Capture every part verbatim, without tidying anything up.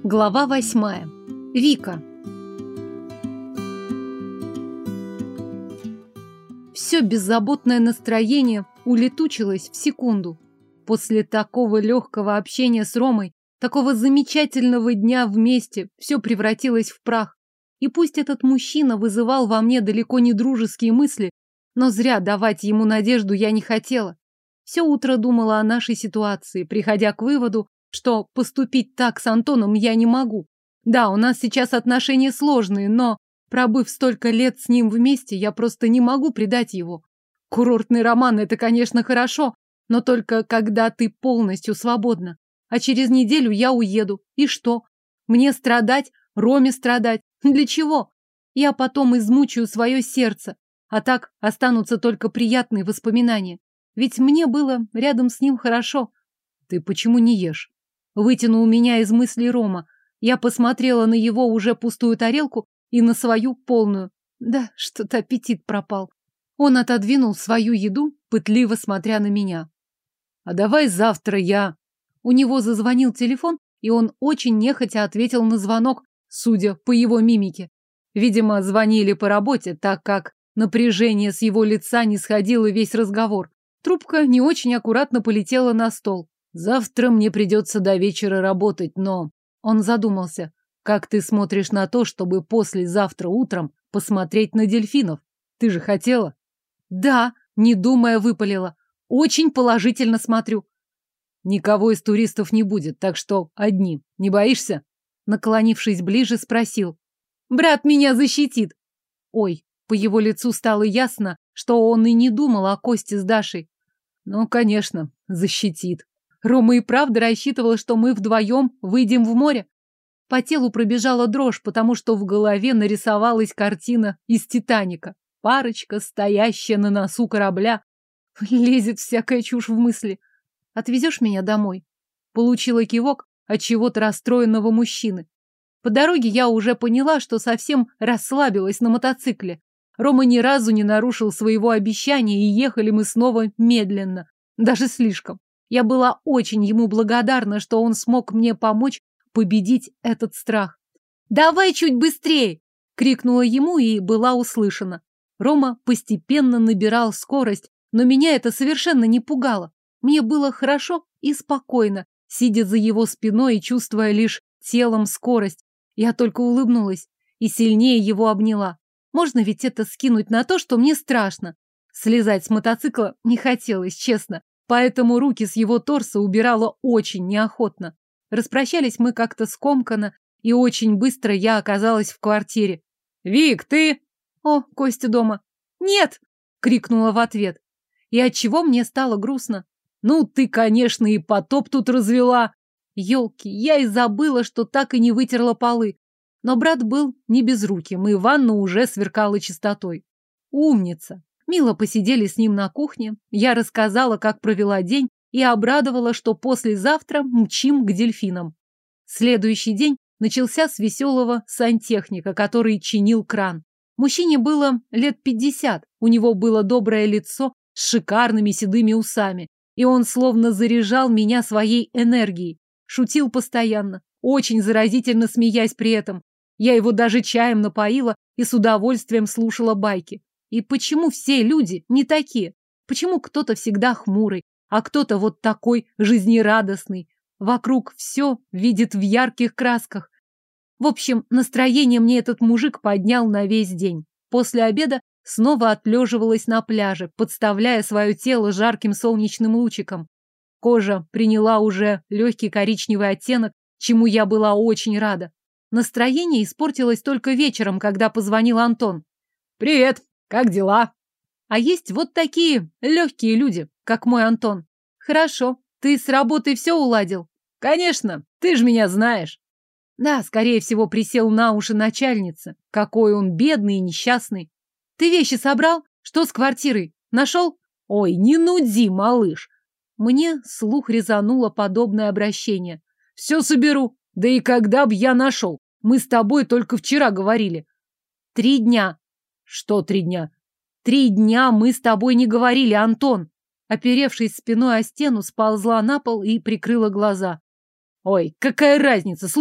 Глава восьмая. Вика. Все беззаботное настроение улетучилось в секунду. После такого легкого общения с Ромой, такого замечательного дня вместе, все превратилось в прах. И пусть этот мужчина вызывал во мне далеко не дружеские мысли, но зря давать ему надежду я не хотела. Все утро думала о нашей ситуации, приходя к выводу, что поступить так с Антоном я не могу. Да, у нас сейчас отношения сложные, но, пробыв столько лет с ним вместе, я просто не могу предать его. Курортный роман — это, конечно, хорошо, но только когда ты полностью свободна. А через неделю я уеду. И что? Мне страдать, Роме страдать. Для чего? Я потом измучаю свое сердце, а так останутся только приятные воспоминания. Ведь мне было рядом с ним хорошо. Ты почему не ешь? Вытянул меня из мыслей Рома. Я посмотрела на его уже пустую тарелку и на свою полную. Да, что-то аппетит пропал. Он отодвинул свою еду, пытливо смотря на меня. А давай завтра я... У него зазвонил телефон, и он очень нехотя ответил на звонок, судя по его мимике. Видимо, звонили по работе, так как напряжение с его лица не сходило весь разговор. Трубка не очень аккуратно полетела на стол. Завтра мне придется до вечера работать, но... Он задумался. Как ты смотришь на то, чтобы послезавтра утром посмотреть на дельфинов? Ты же хотела? Да, не думая, выпалила. Очень положительно смотрю. Никого из туристов не будет, так что одни. Не боишься? Наклонившись ближе, спросил. Брат меня защитит. Ой, по его лицу стало ясно, что он и не думал о Косте с Дашей. Ну, конечно, защитит. Рома и правда рассчитывала, что мы вдвоем выйдем в море. По телу пробежала дрожь, потому что в голове нарисовалась картина из «Титаника». Парочка, стоящая на носу корабля. Лезет всякая чушь в мысли. Отвезешь меня домой? Получила кивок от чего-то расстроенного мужчины. По дороге я уже поняла, что совсем расслабилась на мотоцикле. Рома ни разу не нарушил своего обещания, и ехали мы снова медленно. Даже слишком. Я была очень ему благодарна, что он смог мне помочь победить этот страх. «Давай чуть быстрее!» — крикнула ему и была услышана. Рома постепенно набирал скорость, но меня это совершенно не пугало. Мне было хорошо и спокойно, сидя за его спиной и чувствуя лишь телом скорость. Я только улыбнулась и сильнее его обняла. Можно ведь это скинуть на то, что мне страшно. Слезать с мотоцикла не хотелось, честно. Поэтому руки с его торса убирала очень неохотно. Распрощались мы как-то скомканно, и очень быстро я оказалась в квартире. «Вик, ты?» «О, Костя дома». «Нет!» — крикнула в ответ. И отчего мне стало грустно. «Ну, ты, конечно, и потоп тут развела!» Ёлки, я и забыла, что так и не вытерла полы. Но брат был не безруким, и ванна уже сверкала чистотой. Умница! Мило посидели с ним на кухне. Я рассказала, как провела день, и обрадовала, что послезавтра мчим к дельфинам. Следующий день начался с веселого сантехника, который чинил кран. Мужчине было лет пятьдесят, у него было доброе лицо с шикарными седыми усами, и он словно заряжал меня своей энергией. Шутил постоянно, очень заразительно смеясь при этом. Я его даже чаем напоила и с удовольствием слушала байки. И почему все люди не такие? Почему кто-то всегда хмурый, а кто-то вот такой жизнерадостный? Вокруг все видит в ярких красках. В общем, настроение мне этот мужик поднял на весь день. После обеда снова отлеживалась на пляже, подставляя свое тело жарким солнечным лучиком. Кожа приняла уже легкий коричневый оттенок, чему я была очень рада. Настроение испортилось только вечером, когда позвонил Антон. «Привет! Как дела?» А есть вот такие легкие люди, как мой Антон. Хорошо, ты с работой все уладил? Конечно, ты же меня знаешь. Да, скорее всего, присел на уши начальницы. Какой он бедный и несчастный. Ты вещи собрал? Что с квартирой? Нашел? Ой, не нуди, малыш. Мне слух резануло подобное обращение. Все соберу. Да и когда б я нашел? Мы с тобой только вчера говорили. Три дня. Что три дня? Три дня мы с тобой не говорили, Антон. Оперевшись спиной о стену, сползла на пол и прикрыла глаза. Ой, какая разница, слушай,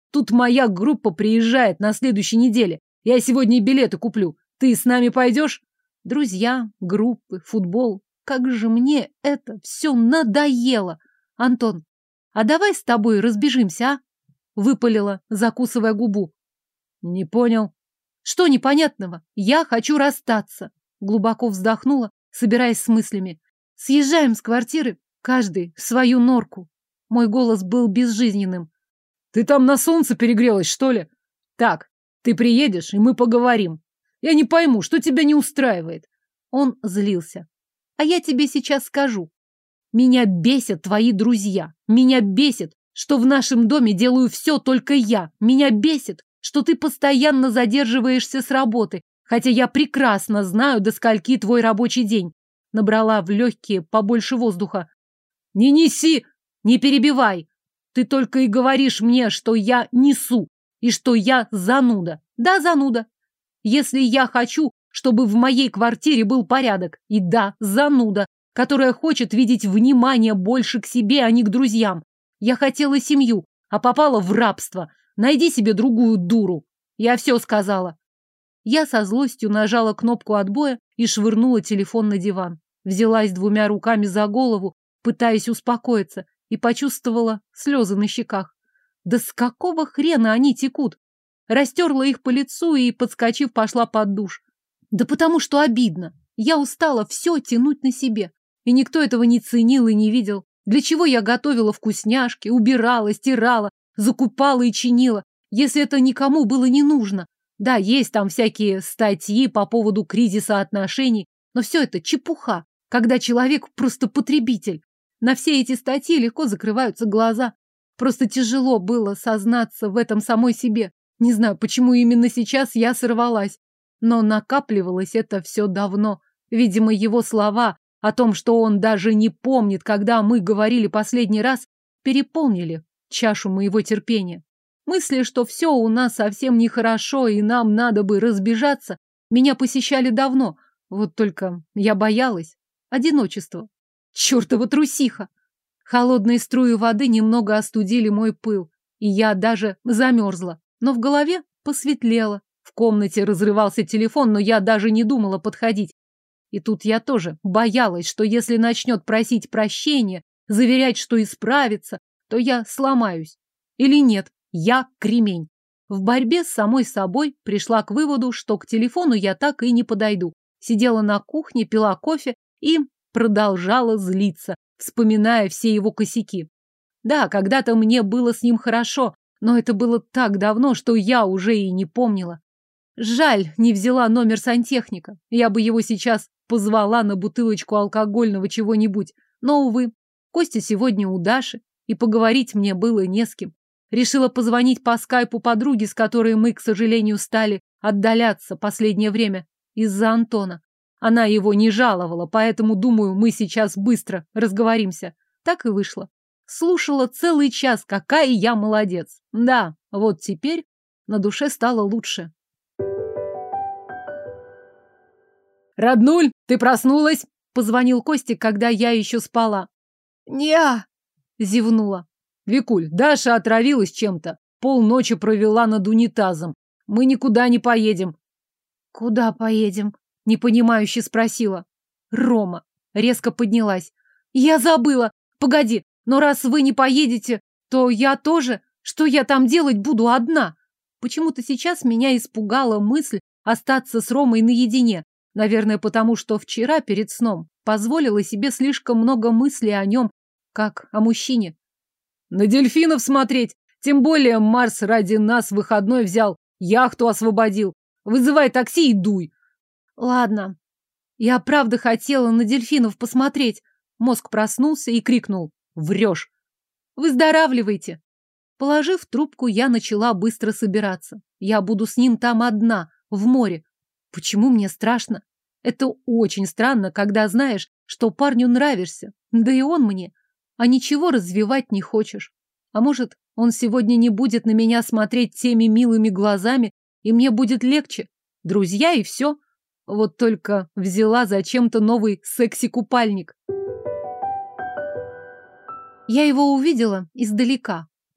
Тут моя группа приезжает на следующей неделе. Я сегодня и билеты куплю. Ты с нами пойдешь? Друзья, группы, футбол. Как же мне это все надоело. Антон, а давай с тобой разбежимся, а? Выпалила, закусывая губу. Не понял. Что непонятного? Я хочу расстаться. Глубоко вздохнула, собираясь с мыслями. Съезжаем с квартиры, каждый в свою норку. Мой голос был безжизненным. Ты там на солнце перегрелась, что ли? Так, ты приедешь, и мы поговорим. Я не пойму, что тебя не устраивает. Он злился. А я тебе сейчас скажу. Меня бесят твои друзья. Меня бесит, что в нашем доме делаю все только я. Меня бесит, что ты постоянно задерживаешься с работы, хотя я прекрасно знаю, до скольки твой рабочий день. Набрала в легкие побольше воздуха. Не неси, не перебивай. Ты только и говоришь мне, что я несу, и что я зануда. Да, зануда. Если я хочу, чтобы в моей квартире был порядок, и да, зануда, которая хочет видеть внимание больше к себе, а не к друзьям. Я хотела семью, а попала в рабство. Найди себе другую дуру. Я все сказала. Я со злостью нажала кнопку отбоя и швырнула телефон на диван. Взялась двумя руками за голову, пытаясь успокоиться, и почувствовала слезы на щеках. Да с какого хрена они текут? Растерла их по лицу и, подскочив, пошла под душ. Да потому что обидно. Я устала все тянуть на себе. И никто этого не ценил и не видел. Для чего я готовила вкусняшки, убирала, стирала, закупала и чинила, если это никому было не нужно? Да, есть там всякие статьи по поводу кризиса отношений, но все это чепуха, когда человек просто потребитель. На все эти статьи легко закрываются глаза. Просто тяжело было сознаться в этом самой себе. Не знаю, почему именно сейчас я сорвалась. Но накапливалось это все давно. Видимо, его слова о том, что он даже не помнит, когда мы говорили последний раз, переполнили чашу моего терпения. Мысли, что все у нас совсем нехорошо и нам надо бы разбежаться, меня посещали давно. Вот только я боялась. Одиночества. Чёртова трусиха! Холодные струи воды немного остудили мой пыл, и я даже замерзла. Но в голове посветлело. В комнате разрывался телефон, но я даже не думала подходить. И тут я тоже боялась, что если начнет просить прощения, заверять, что исправится, то я сломаюсь. Или нет, я кремень. В борьбе с самой собой пришла к выводу, что к телефону я так и не подойду. Сидела на кухне, пила кофе и продолжала злиться, вспоминая все его косяки. Да, когда-то мне было с ним хорошо, но это было так давно, что я уже и не помнила. Жаль, не взяла номер сантехника. Я бы его сейчас позвала на бутылочку алкогольного чего-нибудь. Но, увы, Костя сегодня у Даши, и поговорить мне было не с кем. Решила позвонить по скайпу подруге, с которой мы, к сожалению, стали отдаляться последнее время из-за Антона. Она его не жаловала, поэтому, думаю, мы сейчас быстро разговоримся. Так и вышло. Слушала целый час, какая я молодец. Да, вот теперь на душе стало лучше. «Роднуль, ты проснулась?» — позвонил Костик, когда я еще спала. «Не-а!» — зевнула. «Викуль, Даша отравилась чем-то. Полночи провела над унитазом. Мы никуда не поедем». «Куда поедем?» — непонимающе спросила. «Рома». Резко поднялась. «Я забыла. Погоди, но раз вы не поедете, то я тоже. Что я там делать буду одна?» Почему-то сейчас меня испугала мысль остаться с Ромой наедине. Наверное, потому что вчера перед сном позволила себе слишком много мыслей о нем, как о мужчине. «На дельфинов смотреть. Тем более Марс ради нас выходной взял, яхту освободил. Вызывай такси и дуй». «Ладно. Я правда хотела на дельфинов посмотреть». Мозг проснулся и крикнул: «Врешь!» «Выздоравливайте!» Положив трубку, я начала быстро собираться. Я буду с ним там одна, в море. Почему мне страшно? Это очень странно, когда знаешь, что парню нравишься, да и он мне, а ничего развивать не хочешь. А может, он сегодня не будет на меня смотреть теми милыми глазами, и мне будет легче. Друзья и все. Вот только взяла зачем-то новый секси-купальник. Я его увидела издалека.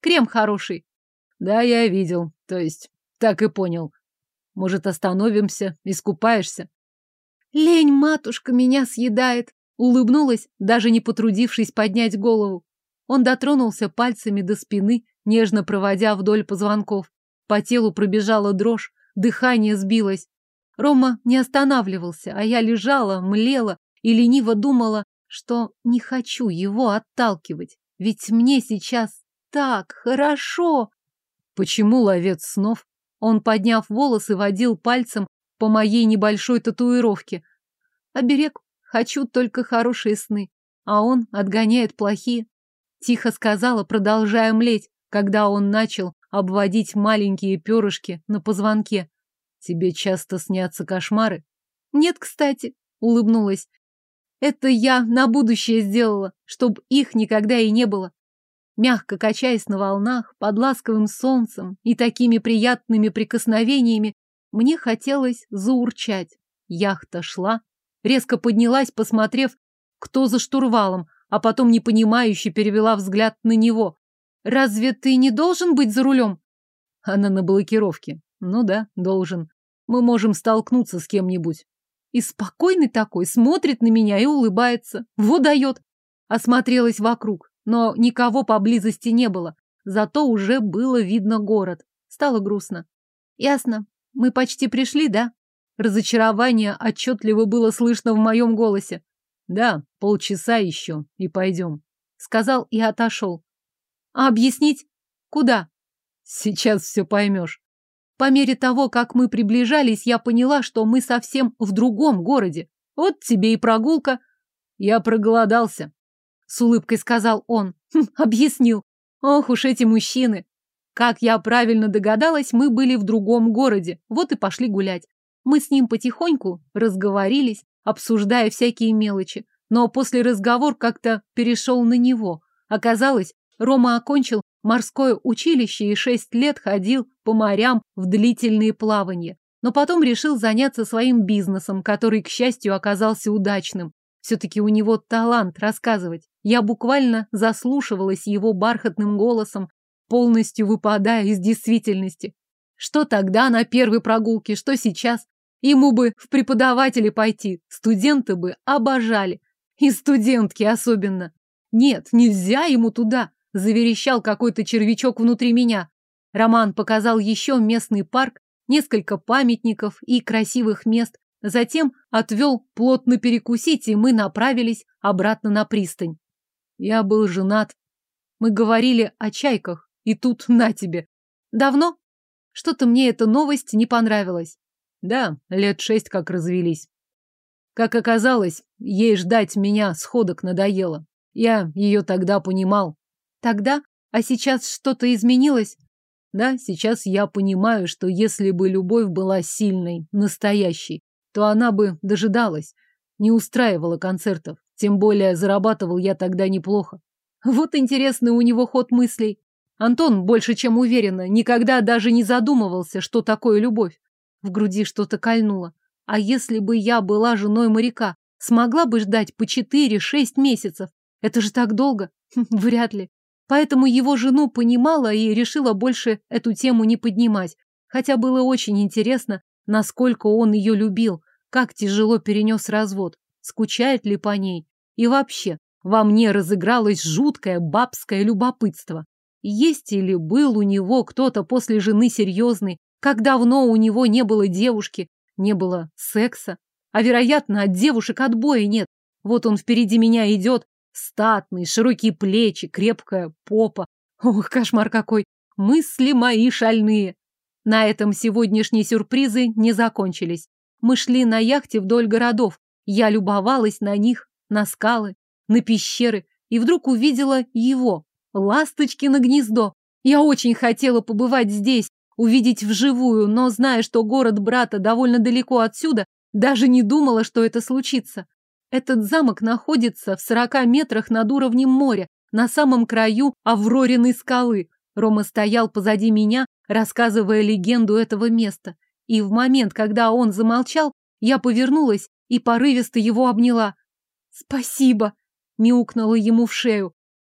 Крем хороший. Да, я видел. То есть, так и понял. Может, остановимся, искупаешься? Лень, матушка, меня съедает. Улыбнулась, даже не потрудившись поднять голову. Он дотронулся пальцами до спины, нежно проводя вдоль позвонков. По телу пробежала дрожь, дыхание сбилось. Рома не останавливался, а я лежала, млела и лениво думала, что не хочу его отталкивать. Ведь мне сейчас так хорошо. Почему ловец снов? Он, подняв волосы, водил пальцем по моей небольшой татуировке. Оберег. Хочу только хорошие сны, а он отгоняет плохие. Тихо сказала, продолжая млеть, когда он начал обводить маленькие перышки на позвонке. Тебе часто снятся кошмары? Нет, кстати, улыбнулась. Это я на будущее сделала, чтобы их никогда и не было. Мягко качаясь на волнах, под ласковым солнцем и такими приятными прикосновениями, мне хотелось заурчать. Яхта шла, резко поднялась, посмотрев, кто за штурвалом, а потом непонимающе перевела взгляд на него. «Разве ты не должен быть за рулем?» Она на блокировке. Ну да, должен. Мы можем столкнуться с кем-нибудь. И спокойный такой, смотрит на меня и улыбается. Вот дает. Осмотрелась вокруг, но никого поблизости не было. Зато уже было видно город. Стало грустно. Ясно. Мы почти пришли, да? Разочарование отчетливо было слышно в моем голосе. Да, полчаса еще, и пойдем. Сказал и отошел. А объяснить? Куда? Сейчас все поймешь. По мере того, как мы приближались, я поняла, что мы совсем в другом городе. Вот тебе и прогулка. Я проголодался. С улыбкой сказал он. Хм, объяснил. Ох уж эти мужчины. Как я правильно догадалась, мы были в другом городе. Вот и пошли гулять. Мы с ним потихоньку разговорились, обсуждая всякие мелочи. Но после разговор как-то перешел на него. Оказалось, Рома окончил морское училище и шесть лет ходил по морям в длительные плавания. Но потом решил заняться своим бизнесом, который, к счастью, оказался удачным. Все-таки у него талант рассказывать. Я буквально заслушивалась его бархатным голосом, полностью выпадая из действительности. Что тогда на первой прогулке, что сейчас? Ему бы в преподаватели пойти, студенты бы обожали. И студентки особенно. Нет, нельзя ему туда. Заверещал какой-то червячок внутри меня. Роман показал еще местный парк, несколько памятников и красивых мест. Затем отвел плотно перекусить, и мы направились обратно на пристань. Я был женат. Мы говорили о чайках, и тут на тебе. Давно? Что-то мне эта новость не понравилась. Да, лет шесть как развелись. Как оказалось, ей ждать меня сходок надоело. Я ее тогда понимал. Тогда? А сейчас что-то изменилось? Да, сейчас я понимаю, что если бы любовь была сильной, настоящей, то она бы дожидалась, не устраивала концертов. Тем более зарабатывал я тогда неплохо. Вот интересный у него ход мыслей. Антон, больше чем уверенно, никогда даже не задумывался, что такое любовь. В груди что-то кольнуло. А если бы я была женой моряка, смогла бы ждать по четыре-шесть месяцев? Это же так долго? Вряд ли. Поэтому его жену понимала и решила больше эту тему не поднимать. Хотя было очень интересно, насколько он ее любил, как тяжело перенес развод, скучает ли по ней. И вообще, во мне разыгралось жуткое бабское любопытство. Есть или был у него кто-то после жены серьезный, как давно у него не было девушки, не было секса. А вероятно, от девушек отбоя нет. Вот он впереди меня идет, статный, широкие плечи, крепкая попа. Ох, кошмар какой! Мысли мои шальные. На этом сегодняшние сюрпризы не закончились. Мы шли на яхте вдоль городов. Я любовалась на них, на скалы, на пещеры, и вдруг увидела его, Ласточкино гнездо. Я очень хотела побывать здесь, увидеть вживую, но, зная, что город брата довольно далеко отсюда, даже не думала, что это случится. Этот замок находится в сорока метрах над уровнем моря, на самом краю Аврориной скалы. Рома стоял позади меня, рассказывая легенду этого места. И в момент, когда он замолчал, я повернулась и порывисто его обняла. «Спасибо!» – мяукнула ему в шею.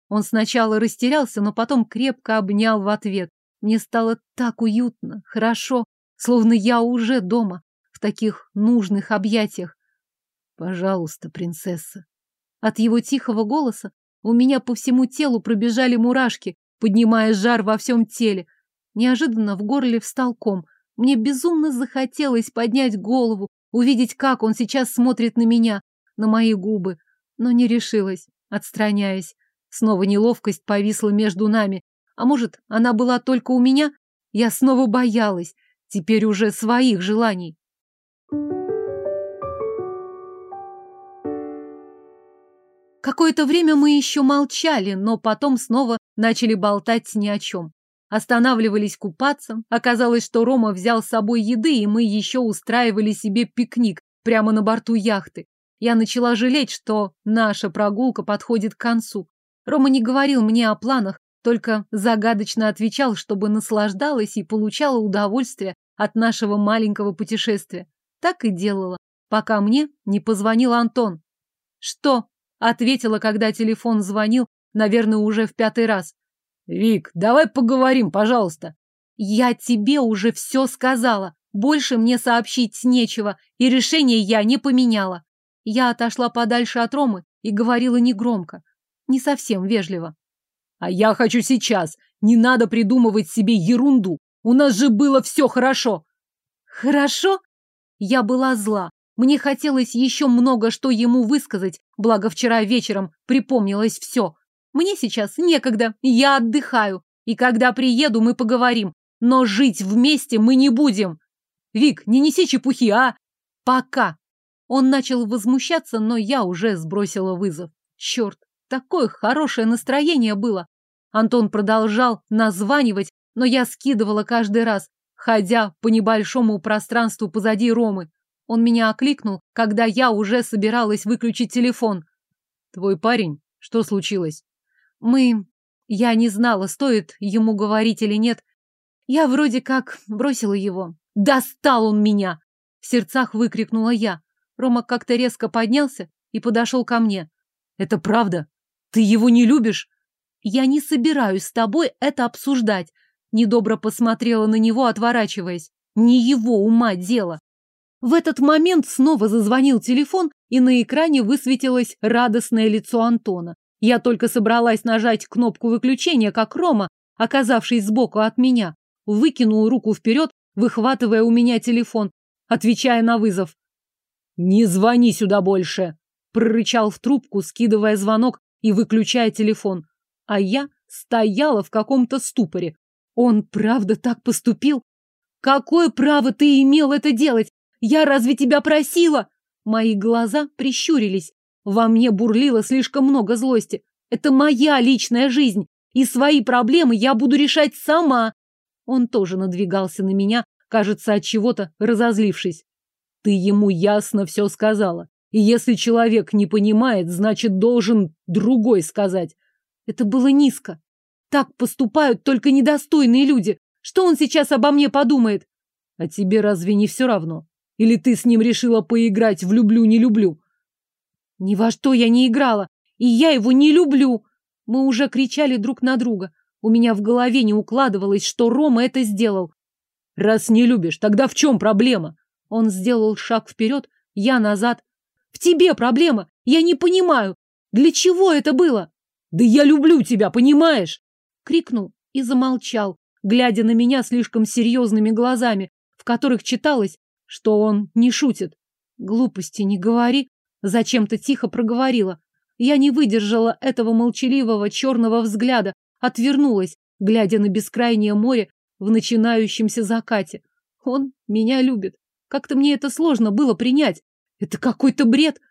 Он сначала растерялся, но потом крепко обнял в ответ. Мне стало так уютно, хорошо, словно я уже дома, в таких нужных объятиях. Пожалуйста, принцесса. От его тихого голоса у меня по всему телу пробежали мурашки, поднимая жар во всем теле. Неожиданно в горле встал ком. Мне безумно захотелось поднять голову, увидеть, как он сейчас смотрит на меня, на мои губы, но не решилась, отстраняясь. Снова неловкость повисла между нами. А может, она была только у меня? Я снова боялась, теперь уже своих желаний. Какое-то время мы еще молчали, но потом снова начали болтать ни о чем. Останавливались купаться. Оказалось, что Рома взял с собой еды, и мы еще устраивали себе пикник прямо на борту яхты. Я начала жалеть, что наша прогулка подходит к концу. Рома не говорил мне о планах, только загадочно отвечал, чтобы наслаждалась и получала удовольствие от нашего маленького путешествия. Так и делала, пока мне не позвонил Антон. «Что?» — ответила, когда телефон звонил, наверное, уже в пятый раз. «Вик, давай поговорим, пожалуйста». «Я тебе уже все сказала. Больше мне сообщить нечего, и решение я не поменяла». Я отошла подальше от Ромы и говорила негромко, не совсем вежливо. «А я хочу сейчас. Не надо придумывать себе ерунду. У нас же было все хорошо». «Хорошо?» Я была зла. Мне хотелось еще много что ему высказать, благо вчера вечером припомнилось все. Мне сейчас некогда, я отдыхаю, и когда приеду, мы поговорим, но жить вместе мы не будем. Вик, не неси чепухи, а? Пока. Он начал возмущаться, но я уже сбросила вызов. Черт, такое хорошее настроение было. Антон продолжал названивать, но я скидывала каждый раз, ходя по небольшому пространству позади Ромы. Он меня окликнул, когда я уже собиралась выключить телефон. Твой парень? Что случилось? Мы... Я не знала, стоит ему говорить или нет. Я вроде как бросила его. Достал он меня! В сердцах выкрикнула я. Рома как-то резко поднялся и подошел ко мне. Это правда? Ты его не любишь? Я не собираюсь с тобой это обсуждать. Недобро посмотрела на него, отворачиваясь. Не его ума дело. В этот момент снова зазвонил телефон, и на экране высветилось радостное лицо Антона. Я только собралась нажать кнопку выключения, как Рома, оказавшись сбоку от меня, выкинул руку вперед, выхватывая у меня телефон, отвечая на вызов. «Не звони сюда больше!» — прорычал в трубку, скидывая звонок и выключая телефон. А я стояла в каком-то ступоре. Он правда так поступил? Какое право ты имел это делать? Я разве тебя просила? Мои глаза прищурились. Во мне бурлило слишком много злости. Это моя личная жизнь, и свои проблемы я буду решать сама. Он тоже надвигался на меня, кажется, от чего-то разозлившись. Ты ему ясно все сказала. И если человек не понимает, значит, должен другой сказать. Это было низко. Так поступают только недостойные люди. Что он сейчас обо мне подумает? А тебе разве не все равно? Или ты с ним решила поиграть в «люблю-не люблю»? Ни во что я не играла, и я его не люблю. Мы уже кричали друг на друга. У меня в голове не укладывалось, что Рома это сделал. Раз не любишь, тогда в чем проблема? Он сделал шаг вперед, я назад. В тебе проблема. Я не понимаю, для чего это было? Да я люблю тебя, понимаешь? Крикнул и замолчал, глядя на меня слишком серьезными глазами, в которых читалось, что он не шутит. Глупости не говори. Зачем-то тихо проговорила. Я не выдержала этого молчаливого черного взгляда, отвернулась, глядя на бескрайнее море в начинающемся закате. Он меня любит. Как-то мне это сложно было принять. Это какой-то бред.